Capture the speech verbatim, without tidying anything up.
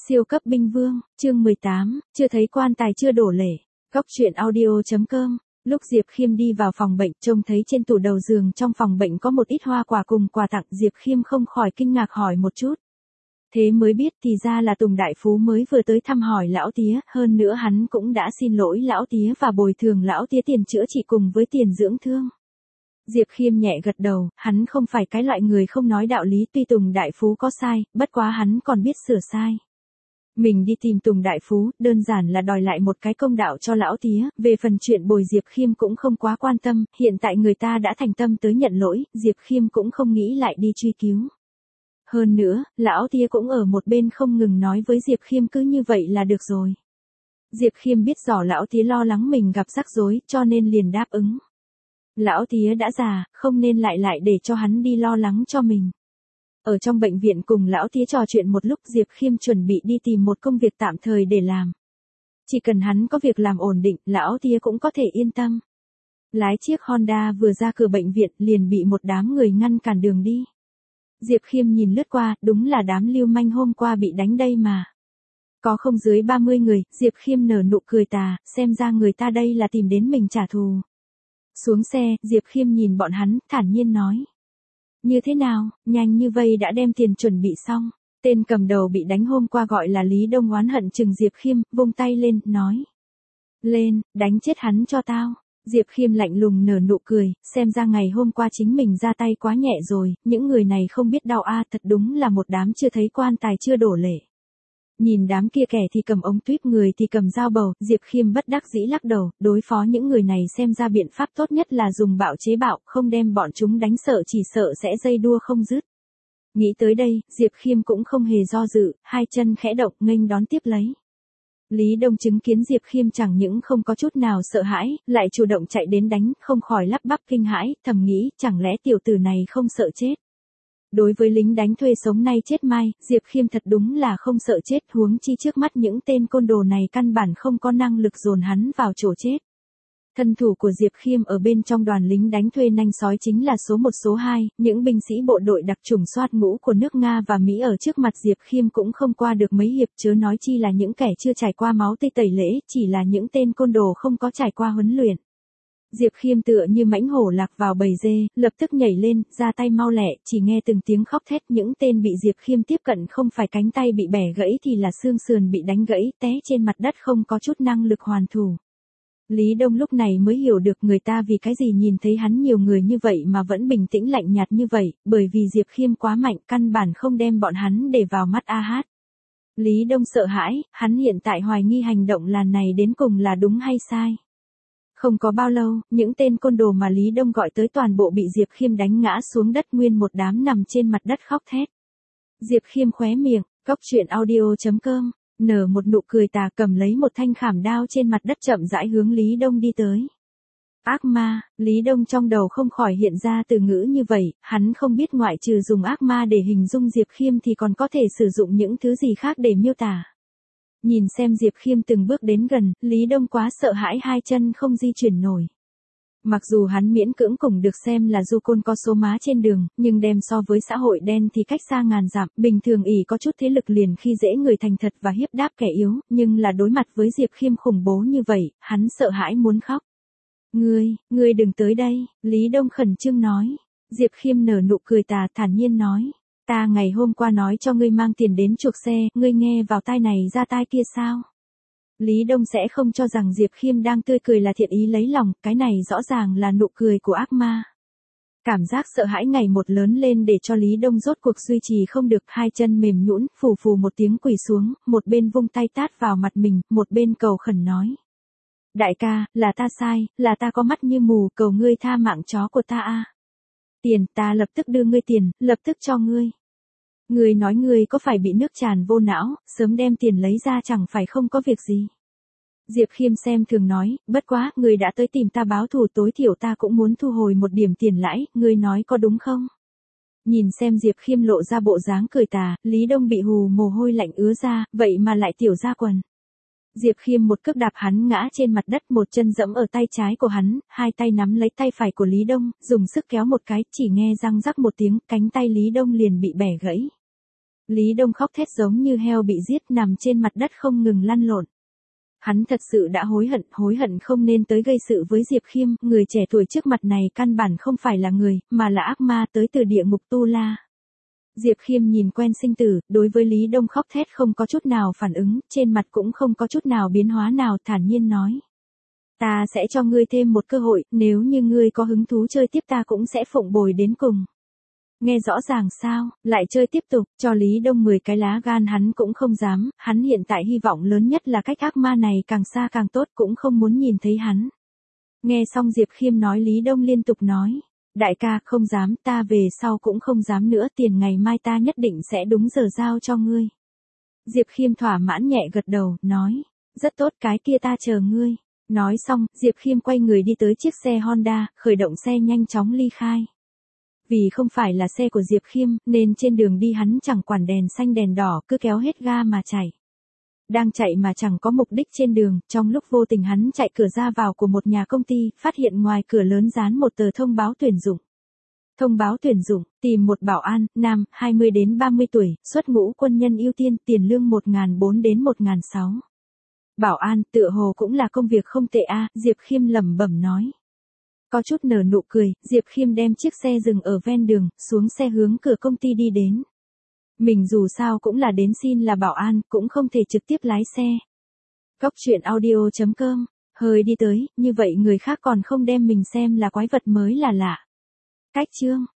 Siêu cấp binh vương, chương mười tám, chưa thấy quan tài chưa đổ lệ. Góc truyện audio chấm com. Lúc Diệp Khiêm đi vào phòng bệnh, trông thấy trên tủ đầu giường trong phòng bệnh có một ít hoa quả cùng quà tặng, Diệp Khiêm không khỏi kinh ngạc hỏi một chút. Thế mới biết thì ra là Tùng đại phú mới vừa tới thăm hỏi lão tía, hơn nữa hắn cũng đã xin lỗi lão tía và bồi thường lão tía tiền chữa trị cùng với tiền dưỡng thương. Diệp Khiêm nhẹ gật đầu, hắn không phải cái loại người không nói đạo lý, tuy Tùng đại phú có sai, bất quá hắn còn biết sửa sai. Mình đi tìm Tùng đại phú, đơn giản là đòi lại một cái công đạo cho lão tía, về phần chuyện bồi Diệp Khiêm cũng không quá quan tâm, hiện tại người ta đã thành tâm tới nhận lỗi, Diệp Khiêm cũng không nghĩ lại đi truy cứu. Hơn nữa, lão tía cũng ở một bên không ngừng nói với Diệp Khiêm cứ như vậy là được rồi. Diệp Khiêm biết rõ lão tía lo lắng mình gặp rắc rối, cho nên liền đáp ứng. Lão tía đã già, không nên lại lại để cho hắn đi lo lắng cho mình. Ở trong bệnh viện cùng lão tía trò chuyện một lúc, Diệp Khiêm chuẩn bị đi tìm một công việc tạm thời để làm. Chỉ cần hắn có việc làm ổn định, lão tía cũng có thể yên tâm. Lái chiếc Honda vừa ra cửa bệnh viện liền bị một đám người ngăn cản đường đi. Diệp Khiêm nhìn lướt qua, đúng là đám lưu manh hôm qua bị đánh đây mà. Có không dưới ba mươi người, Diệp Khiêm nở nụ cười tà, xem ra người ta đây là tìm đến mình trả thù. Xuống xe, Diệp Khiêm nhìn bọn hắn, thản nhiên nói. Như thế nào, nhanh như vây đã đem tiền chuẩn bị xong. Tên cầm đầu bị đánh hôm qua gọi là Lý Đông oán hận chừng Diệp Khiêm, vung tay lên, nói. Lên, đánh chết hắn cho tao. Diệp Khiêm lạnh lùng nở nụ cười, xem ra ngày hôm qua chính mình ra tay quá nhẹ rồi, những người này không biết đau a, thật đúng là một đám chưa thấy quan tài chưa đổ lệ. Nhìn đám kia kẻ thì cầm ống tuyếp, người thì cầm dao bầu, Diệp Khiêm bất đắc dĩ lắc đầu, đối phó những người này xem ra biện pháp tốt nhất là dùng bạo chế bạo, không đem bọn chúng đánh sợ chỉ sợ sẽ dây đua không dứt. Nghĩ tới đây, Diệp Khiêm cũng không hề do dự, hai chân khẽ động nghênh đón tiếp lấy. Lý Đông chứng kiến Diệp Khiêm chẳng những không có chút nào sợ hãi, lại chủ động chạy đến đánh, không khỏi lắp bắp kinh hãi, thầm nghĩ, chẳng lẽ tiểu tử này không sợ chết. Đối với lính đánh thuê sống nay chết mai, Diệp Khiêm thật đúng là không sợ chết, huống chi trước mắt những tên côn đồ này căn bản không có năng lực dồn hắn vào chỗ chết. Thân thủ của Diệp Khiêm ở bên trong đoàn lính đánh thuê nanh sói chính là số một số hai, những binh sĩ bộ đội đặc chủng soát ngũ của nước Nga và Mỹ ở trước mặt Diệp Khiêm cũng không qua được mấy hiệp, chớ nói chi là những kẻ chưa trải qua máu tươi tẩy lễ, chỉ là những tên côn đồ không có trải qua huấn luyện. Diệp Khiêm tựa như mãnh hổ lạc vào bầy dê, lập tức nhảy lên, ra tay mau lẹ, chỉ nghe từng tiếng khóc thét, những tên bị Diệp Khiêm tiếp cận không phải cánh tay bị bẻ gãy thì là xương sườn bị đánh gãy, té trên mặt đất không có chút năng lực hoàn thủ. Lý Đông lúc này mới hiểu được người ta vì cái gì nhìn thấy hắn nhiều người như vậy mà vẫn bình tĩnh lạnh nhạt như vậy, bởi vì Diệp Khiêm quá mạnh, căn bản không đem bọn hắn để vào mắt a hát. Lý Đông sợ hãi, hắn hiện tại hoài nghi hành động lần này đến cùng là đúng hay sai. Không có bao lâu, những tên côn đồ mà Lý Đông gọi tới toàn bộ bị Diệp Khiêm đánh ngã xuống đất, nguyên một đám nằm trên mặt đất khóc thét. Diệp Khiêm khóe miệng, góc truyện audio chấm com, nở một nụ cười tà, cầm lấy một thanh khảm đao trên mặt đất chậm rãi hướng Lý Đông đi tới. Ác ma, Lý Đông trong đầu không khỏi hiện ra từ ngữ như vậy, hắn không biết ngoại trừ dùng ác ma để hình dung Diệp Khiêm thì còn có thể sử dụng những thứ gì khác để miêu tả. Nhìn xem Diệp Khiêm từng bước đến gần, Lý Đông quá sợ hãi hai chân không di chuyển nổi. Mặc dù hắn miễn cưỡng cùng được xem là du côn có số má trên đường, nhưng đem so với xã hội đen thì cách xa ngàn dặm, bình thường ỷ có chút thế lực liền khi dễ người thành thật và hiếp đáp kẻ yếu, nhưng là đối mặt với Diệp Khiêm khủng bố như vậy, hắn sợ hãi muốn khóc. Ngươi, ngươi đừng tới đây, Lý Đông khẩn trương nói. Diệp Khiêm nở nụ cười tà, thản nhiên nói. Ta ngày hôm qua nói cho ngươi mang tiền đến chuộc xe, ngươi nghe vào tai này ra tai kia sao? Lý Đông sẽ không cho rằng Diệp Khiêm đang tươi cười là thiện ý lấy lòng, cái này rõ ràng là nụ cười của ác ma. Cảm giác sợ hãi ngày một lớn lên để cho Lý Đông rốt cuộc duy trì không được, hai chân mềm nhũn, phù phù một tiếng quỳ xuống, một bên vung tay tát vào mặt mình, một bên cầu khẩn nói. Đại ca, là ta sai, là ta có mắt như mù, cầu ngươi tha mạng chó của ta a. Tiền, ta lập tức đưa ngươi tiền, lập tức cho ngươi. Ngươi nói ngươi có phải bị nước tràn vô não, sớm đem tiền lấy ra chẳng phải không có việc gì. Diệp Khiêm xem thường nói, bất quá, ngươi đã tới tìm ta báo thù, tối thiểu ta cũng muốn thu hồi một điểm tiền lãi, ngươi nói có đúng không? Nhìn xem Diệp Khiêm lộ ra bộ dáng cười tà, Lý Đông bị hù mồ hôi lạnh ứa ra, vậy mà lại tiểu ra quần. Diệp Khiêm một cước đạp hắn ngã trên mặt đất, một chân giẫm ở tay trái của hắn, hai tay nắm lấy tay phải của Lý Đông, dùng sức kéo một cái, chỉ nghe răng rắc một tiếng, cánh tay Lý Đông liền bị bẻ gãy. Lý Đông khóc thét giống như heo bị giết, nằm trên mặt đất không ngừng lăn lộn. Hắn thật sự đã hối hận, hối hận không nên tới gây sự với Diệp Khiêm, người trẻ tuổi trước mặt này căn bản không phải là người, mà là ác ma tới từ địa ngục Tu La. Diệp Khiêm nhìn quen sinh tử, đối với Lý Đông khóc thét không có chút nào phản ứng, trên mặt cũng không có chút nào biến hóa nào, thản nhiên nói. Ta sẽ cho ngươi thêm một cơ hội, nếu như ngươi có hứng thú chơi tiếp ta cũng sẽ phụng bồi đến cùng. Nghe rõ ràng sao, lại chơi tiếp tục, cho Lý Đông mười cái lá gan hắn cũng không dám, hắn hiện tại hy vọng lớn nhất là cách ác ma này càng xa càng tốt, cũng không muốn nhìn thấy hắn. Nghe xong Diệp Khiêm nói, Lý Đông liên tục nói. Đại ca, không dám, ta về sau cũng không dám nữa, tiền ngày mai ta nhất định sẽ đúng giờ giao cho ngươi. Diệp Khiêm thỏa mãn nhẹ gật đầu, nói. Rất tốt, cái kia ta chờ ngươi. Nói xong, Diệp Khiêm quay người đi tới chiếc xe Honda, khởi động xe nhanh chóng ly khai. Vì không phải là xe của Diệp Khiêm, nên trên đường đi hắn chẳng quản đèn xanh đèn đỏ, cứ kéo hết ga mà chạy. Đang chạy mà chẳng có mục đích trên đường, trong lúc vô tình hắn chạy cửa ra vào của một nhà công ty, phát hiện ngoài cửa lớn dán một tờ thông báo tuyển dụng. Thông báo tuyển dụng, tìm một bảo an, nam, hai mươi đến ba mươi tuổi, xuất ngũ quân nhân ưu tiên, tiền lương một nghìn bốn trăm đến một nghìn sáu trăm. Bảo an, tựa hồ cũng là công việc không tệ a, Diệp Khiêm lẩm bẩm nói. Có chút nở nụ cười, Diệp Khiêm đem chiếc xe dừng ở ven đường, xuống xe hướng cửa công ty đi đến. Mình dù sao cũng là đến xin là bảo an, cũng không thể trực tiếp lái xe. Góc truyện audio chấm com, hơi đi tới, như vậy người khác còn không đem mình xem là quái vật mới là lạ. Cách chương